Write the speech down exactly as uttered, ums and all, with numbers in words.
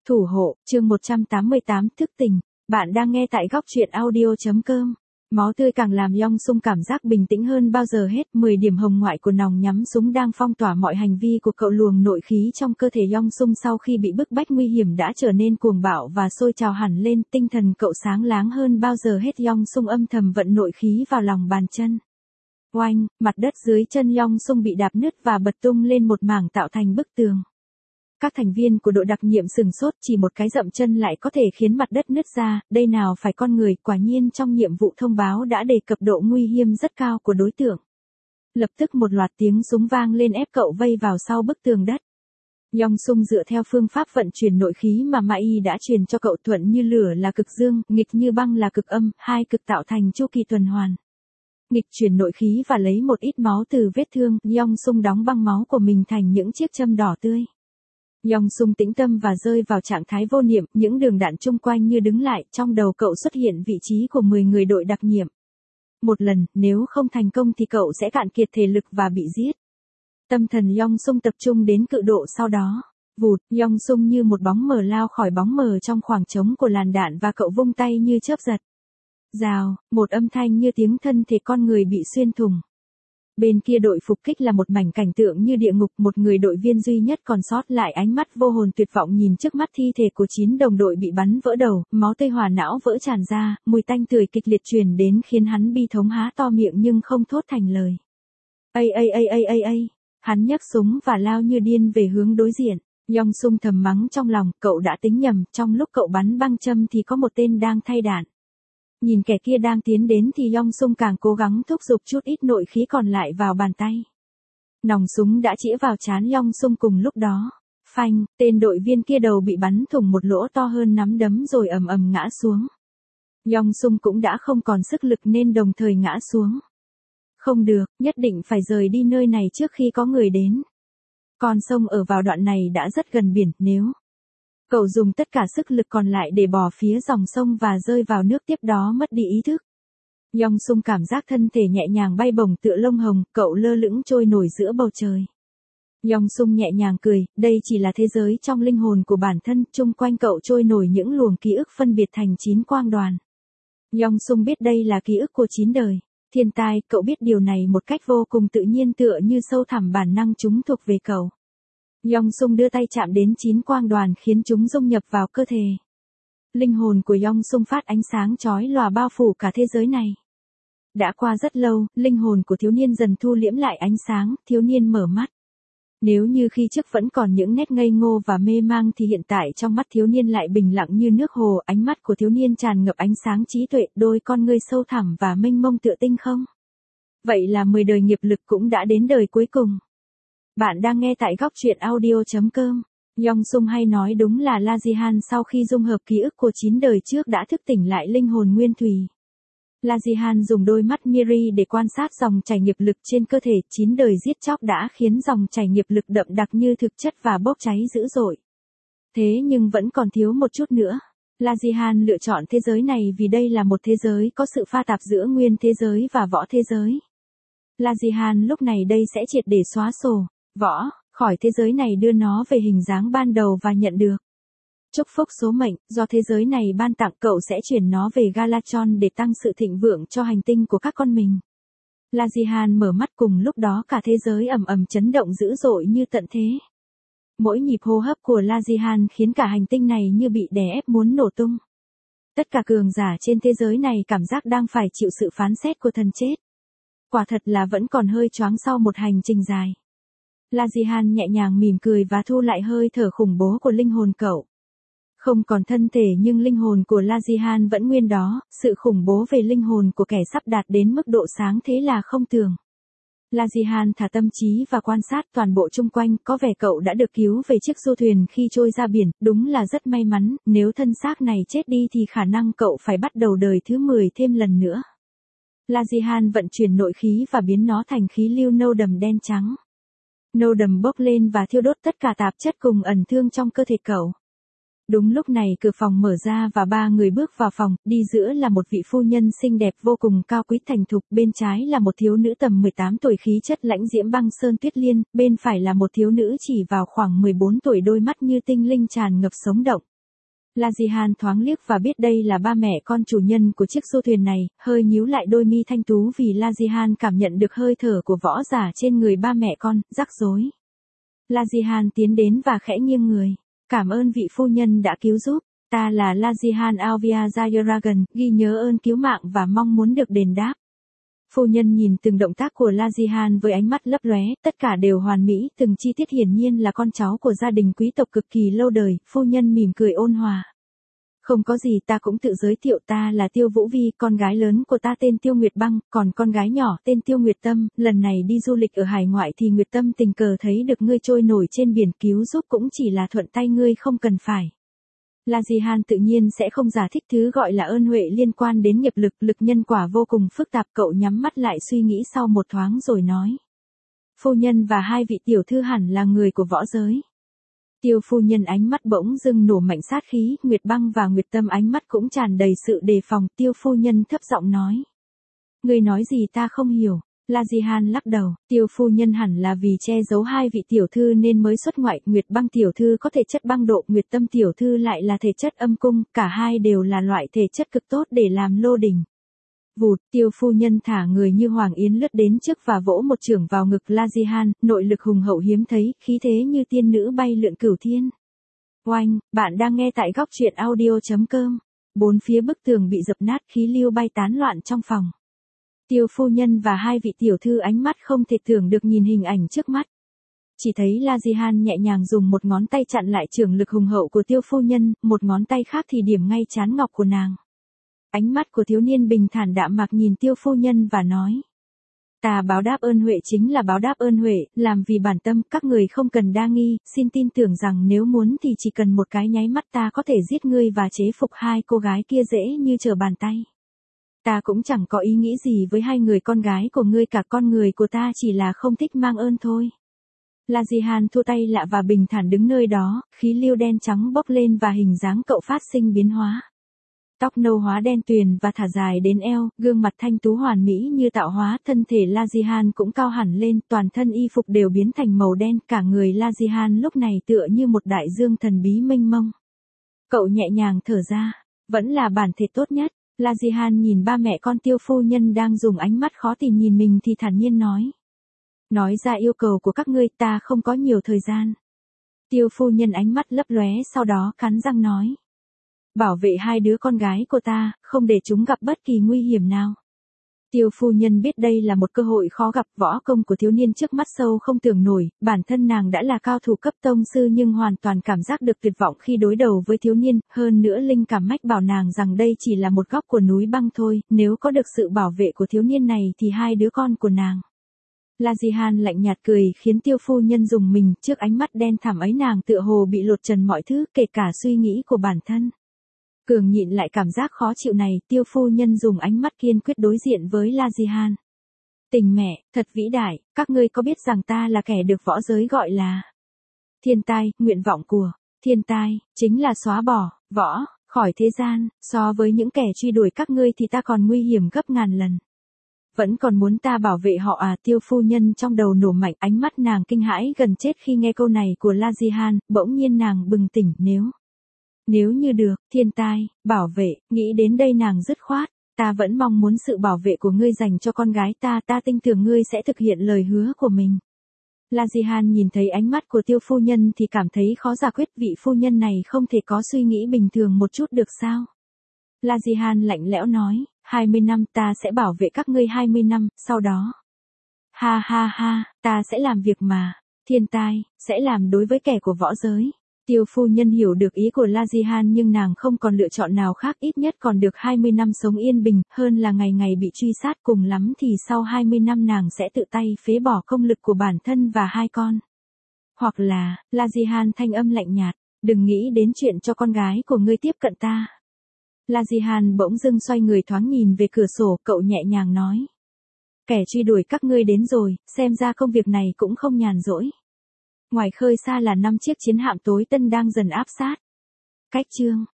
Thủ hộ, chương một trăm tám mươi tám, thức tỉnh. Bạn đang nghe tại góc truyện audio.com. Máu tươi càng làm Yong Sung cảm giác bình tĩnh hơn bao giờ hết. mười điểm hồng ngoại của nòng nhắm súng đang phong tỏa mọi hành vi của cậu. Luồng nội khí trong cơ thể Yong Sung sau khi bị bức bách nguy hiểm đã trở nên cuồng bạo và sôi trào hẳn lên. Tinh thần cậu sáng láng hơn bao giờ hết. Yong Sung âm thầm vận nội khí vào lòng bàn chân. Oanh, mặt đất dưới chân Yong Sung bị đạp nứt và bật tung lên một mảng tạo thành bức tường. Các thành viên của đội đặc nhiệm sừng sốt, chỉ một cái dậm chân lại có thể khiến mặt đất nứt ra, đây nào phải con người. Quả nhiên trong nhiệm vụ thông báo đã đề cập độ nguy hiểm rất cao của đối tượng. Lập tức một loạt tiếng súng vang lên ép cậu vây vào sau bức tường đất. Yong Sung dựa theo phương pháp vận chuyển nội khí mà Mai đã truyền cho cậu. Thuận như lửa là cực dương, nghịch như băng là cực âm, hai cực tạo thành chu kỳ tuần hoàn. Nghịch chuyển nội khí và lấy một ít máu từ vết thương, Yong Sung đóng băng máu của mình thành những chiếc châm đỏ tươi. Yong Sung tĩnh tâm và rơi vào trạng thái vô niệm, những đường đạn chung quanh như đứng lại, trong đầu cậu xuất hiện vị trí của mười người đội đặc nhiệm. Một lần, nếu không thành công thì cậu sẽ cạn kiệt thể lực và bị giết. Tâm thần Yong Sung tập trung đến cự độ sau đó. Vụt, Yong Sung như một bóng mờ lao khỏi bóng mờ trong khoảng trống của làn đạn và cậu vung tay như chớp giật. Rào, một âm thanh như tiếng thân thể con người bị xuyên thủng. Bên kia đội phục kích là một mảnh cảnh tượng như địa ngục, một người đội viên duy nhất còn sót lại ánh mắt vô hồn tuyệt vọng nhìn trước mắt thi thể của chín đồng đội bị bắn vỡ đầu, máu tươi hòa não vỡ tràn ra, mùi tanh tưởi kịch liệt truyền đến khiến hắn bi thống há to miệng nhưng không thốt thành lời. Ây ây ây ây ây ây, hắn nhấc súng và lao như điên về hướng đối diện. Yong Sung thầm mắng trong lòng, cậu đã tính nhầm, trong lúc cậu bắn băng châm thì có một tên đang thay đạn. Nhìn kẻ kia đang tiến đến thì Yong Sung càng cố gắng thúc giục chút ít nội khí còn lại vào bàn tay. Nòng súng đã chĩa vào trán Yong Sung cùng lúc đó. Phanh, tên đội viên kia đầu bị bắn thủng một lỗ to hơn nắm đấm rồi ầm ầm ngã xuống. Yong Sung cũng đã không còn sức lực nên đồng thời ngã xuống. Không được, nhất định phải rời đi nơi này trước khi có người đến. Con sông ở vào đoạn này đã rất gần biển, nếu... Cậu dùng tất cả sức lực còn lại để bỏ phía dòng sông và rơi vào nước, tiếp đó mất đi ý thức. Yong Sung cảm giác thân thể nhẹ nhàng bay bổng tựa lông hồng, cậu lơ lửng trôi nổi giữa bầu trời. Yong Sung nhẹ nhàng cười, đây chỉ là thế giới trong linh hồn của bản thân, chung quanh cậu trôi nổi những luồng ký ức phân biệt thành chín quang đoàn. Yong Sung biết đây là ký ức của chín đời. Thiên tai, cậu biết điều này một cách vô cùng tự nhiên tựa như sâu thẳm bản năng chúng thuộc về cậu. Yong Sung đưa tay chạm đến chín quang đoàn khiến chúng dung nhập vào cơ thể. Linh hồn của Yong Sung phát ánh sáng chói lòa bao phủ cả thế giới này. Đã qua rất lâu, linh hồn của thiếu niên dần thu liễm lại ánh sáng, thiếu niên mở mắt. Nếu như khi trước vẫn còn những nét ngây ngô và mê mang thì hiện tại trong mắt thiếu niên lại bình lặng như nước hồ, ánh mắt của thiếu niên tràn ngập ánh sáng trí tuệ, đôi con ngươi sâu thẳm và mênh mông tựa tinh không. Vậy là mười đời nghiệp lực cũng đã đến đời cuối cùng. Bạn đang nghe tại góc truyện audio.com. Yong Sung hay nói đúng là La Jihan sau khi dung hợp ký ức của chín đời trước đã thức tỉnh lại linh hồn nguyên thủy. La Jihan dùng đôi mắt Miri để quan sát dòng chảy nghiệp lực trên cơ thể. Chín đời giết chóc đã khiến dòng chảy nghiệp lực đậm đặc như thực chất và bốc cháy dữ dội. Thế nhưng vẫn còn thiếu một chút nữa. La Jihan lựa chọn thế giới này vì đây là một thế giới có sự pha tạp giữa nguyên thế giới và võ thế giới. La Jihan lúc này đây sẽ triệt để xóa sổ võ khỏi thế giới này, đưa nó về hình dáng ban đầu và nhận được chúc phúc số mệnh do thế giới này ban tặng. Cậu sẽ chuyển nó về Galachon để tăng sự thịnh vượng cho hành tinh của các con mình. La Jihan mở mắt, cùng lúc đó cả thế giới ầm ầm chấn động dữ dội như tận thế. Mỗi nhịp hô hấp của La Jihan khiến cả hành tinh này như bị đè ép muốn nổ tung. Tất cả cường giả trên thế giới này cảm giác đang phải chịu sự phán xét của thần chết. Quả thật là vẫn còn hơi choáng sau một hành trình dài. La Jihan nhẹ nhàng mỉm cười và thu lại hơi thở khủng bố của linh hồn cậu. Không còn thân thể nhưng linh hồn của La Jihan vẫn nguyên đó, sự khủng bố về linh hồn của kẻ sắp đạt đến mức độ sáng thế là không tưởng. La Jihan thả tâm trí và quan sát toàn bộ chung quanh, có vẻ cậu đã được cứu về chiếc du thuyền khi trôi ra biển, đúng là rất may mắn, nếu thân xác này chết đi thì khả năng cậu phải bắt đầu đời thứ mười thêm lần nữa. La Jihan vận chuyển nội khí và biến nó thành khí lưu nâu đầm đen trắng. Nâu đầm bốc lên và thiêu đốt tất cả tạp chất cùng ẩn thương trong cơ thể cậu. Đúng lúc này cửa phòng mở ra và ba người bước vào phòng, đi giữa là một vị phu nhân xinh đẹp vô cùng cao quý thành thục, bên trái là một thiếu nữ tầm mười tám tuổi khí chất lãnh diễm băng sơn tuyết liên, bên phải là một thiếu nữ chỉ vào khoảng mười bốn tuổi, đôi mắt như tinh linh tràn ngập sống động. La Jihan thoáng liếc và biết đây là ba mẹ con chủ nhân của chiếc du thuyền này, hơi nhíu lại đôi mi thanh tú vì La Jihan cảm nhận được hơi thở của võ giả trên người ba mẹ con, rắc rối. La Jihan tiến đến và khẽ nghiêng người. Cảm ơn vị phu nhân đã cứu giúp. Ta là La Jihan Alvia Jayaragan, ghi nhớ ơn cứu mạng và mong muốn được đền đáp. Phu nhân nhìn từng động tác của La Jihan với ánh mắt lấp lóe, tất cả đều hoàn mỹ, từng chi tiết hiển nhiên là con cháu của gia đình quý tộc cực kỳ lâu đời, phu nhân mỉm cười ôn hòa. Không có gì, ta cũng tự giới thiệu, ta là Tiêu Vũ Vi, con gái lớn của ta tên Tiêu Nguyệt Băng, còn con gái nhỏ tên Tiêu Nguyệt Tâm, lần này đi du lịch ở hải ngoại thì Nguyệt Tâm tình cờ thấy được ngươi trôi nổi trên biển, cứu giúp cũng chỉ là thuận tay ngươi, không cần phải. La Jihan tự nhiên sẽ không giải thích thứ gọi là ơn huệ liên quan đến nghiệp lực, lực nhân quả vô cùng phức tạp. Cậu nhắm mắt lại suy nghĩ sau một thoáng rồi nói. Phu nhân và hai vị tiểu thư hẳn là người của võ giới. Tiêu phu nhân ánh mắt bỗng dưng nổ mạnh sát khí, Nguyệt Băng và Nguyệt Tâm ánh mắt cũng tràn đầy sự đề phòng. Tiêu phu nhân thấp giọng nói. Ngươi nói gì ta không hiểu. La Jihan lắc đầu, Tiêu phu nhân hẳn là vì che giấu hai vị tiểu thư nên mới xuất ngoại, Nguyệt Băng tiểu thư có thể chất băng độ, Nguyệt Tâm tiểu thư lại là thể chất âm cung, cả hai đều là loại thể chất cực tốt để làm lô đỉnh. Vụt, Tiêu phu nhân thả người như Hoàng Yến lướt đến trước và vỗ một chưởng vào ngực La Jihan, nội lực hùng hậu hiếm thấy, khí thế như tiên nữ bay lượn cửu thiên. Oanh, bạn đang nghe tại góc truyện audio chấm com. Bốn phía bức tường bị dập nát, khí lưu bay tán loạn trong phòng. Tiêu phu nhân và hai vị tiểu thư ánh mắt không thể tưởng được nhìn hình ảnh trước mắt. Chỉ thấy La Jihan nhẹ nhàng dùng một ngón tay chặn lại chưởng lực hùng hậu của tiêu phu nhân, một ngón tay khác thì điểm ngay trán ngọc của nàng. Ánh mắt của thiếu niên bình thản đạm mạc nhìn tiêu phu nhân và nói. Ta báo đáp ơn huệ chính là báo đáp ơn huệ, làm vì bản tâm, các người không cần đa nghi, xin tin tưởng rằng nếu muốn thì chỉ cần một cái nháy mắt ta có thể giết ngươi và chế phục hai cô gái kia dễ như trở bàn tay. Ta cũng chẳng có ý nghĩ gì với hai người con gái của ngươi cả, con người của ta chỉ là không thích mang ơn thôi. La Jihan thua tay lạ và bình thản đứng nơi đó, khí lưu đen trắng bốc lên và hình dáng cậu phát sinh biến hóa. Tóc nâu hóa đen tuyền và thả dài đến eo, gương mặt thanh tú hoàn mỹ như tạo hóa, thân thể La Jihan cũng cao hẳn lên, toàn thân y phục đều biến thành màu đen, cả người La Jihan lúc này tựa như một đại dương thần bí mênh mông. Cậu nhẹ nhàng thở ra, vẫn là bản thể tốt nhất. La Jihan nhìn ba mẹ con tiêu phu nhân đang dùng ánh mắt khó tìm nhìn mình thì thản nhiên nói. Nói ra yêu cầu của các ngươi, ta không có nhiều thời gian. Tiêu phu nhân ánh mắt lấp lóe sau đó cắn răng nói. Bảo vệ hai đứa con gái của ta, không để chúng gặp bất kỳ nguy hiểm nào. Tiêu phu nhân biết đây là một cơ hội khó gặp, võ công của thiếu niên trước mắt sâu không tưởng nổi, bản thân nàng đã là cao thủ cấp tông sư nhưng hoàn toàn cảm giác được tuyệt vọng khi đối đầu với thiếu niên, hơn nữa linh cảm mách bảo nàng rằng đây chỉ là một góc của núi băng thôi, nếu có được sự bảo vệ của thiếu niên này thì hai đứa con của nàng. La Jihan lạnh nhạt cười khiến tiêu phu nhân rùng mình, trước ánh mắt đen thẳm ấy nàng tựa hồ bị lột trần mọi thứ, kể cả suy nghĩ của bản thân. Cường nhịn lại cảm giác khó chịu này, tiêu phu nhân dùng ánh mắt kiên quyết đối diện với La Jihan. Tình mẹ, thật vĩ đại, các ngươi có biết rằng ta là kẻ được võ giới gọi là thiên tai, nguyện vọng của thiên tai, chính là xóa bỏ, võ, khỏi thế gian, so với những kẻ truy đuổi các ngươi thì ta còn nguy hiểm gấp ngàn lần. Vẫn còn muốn ta bảo vệ họ à, tiêu phu nhân trong đầu nổ mạnh, ánh mắt nàng kinh hãi gần chết khi nghe câu này của La Jihan, bỗng nhiên nàng bừng tỉnh, nếu... Nếu như được, thiên tai, bảo vệ, nghĩ đến đây nàng dứt khoát, ta vẫn mong muốn sự bảo vệ của ngươi dành cho con gái ta, ta tin tưởng ngươi sẽ thực hiện lời hứa của mình. La Jihan nhìn thấy ánh mắt của tiêu phu nhân thì cảm thấy khó giải quyết, vị phu nhân này không thể có suy nghĩ bình thường một chút được sao? La Jihan lạnh lẽo nói, hai mươi năm ta sẽ bảo vệ các ngươi hai mươi năm, sau đó. Ha ha ha, ta sẽ làm việc mà, thiên tai, sẽ làm đối với kẻ của võ giới. Tiêu phu nhân hiểu được ý của La Jihan nhưng nàng không còn lựa chọn nào khác, ít nhất còn được hai mươi năm sống yên bình, hơn là ngày ngày bị truy sát, cùng lắm thì sau hai mươi năm nàng sẽ tự tay phế bỏ công lực của bản thân và hai con. Hoặc là, La Jihan thanh âm lạnh nhạt, đừng nghĩ đến chuyện cho con gái của ngươi tiếp cận ta. La Jihan bỗng dưng xoay người thoáng nhìn về cửa sổ, cậu nhẹ nhàng nói. Kẻ truy đuổi các ngươi đến rồi, xem ra công việc này cũng không nhàn rỗi. Ngoài khơi xa là năm chiếc chiến hạm tối tân đang dần áp sát. Cách chương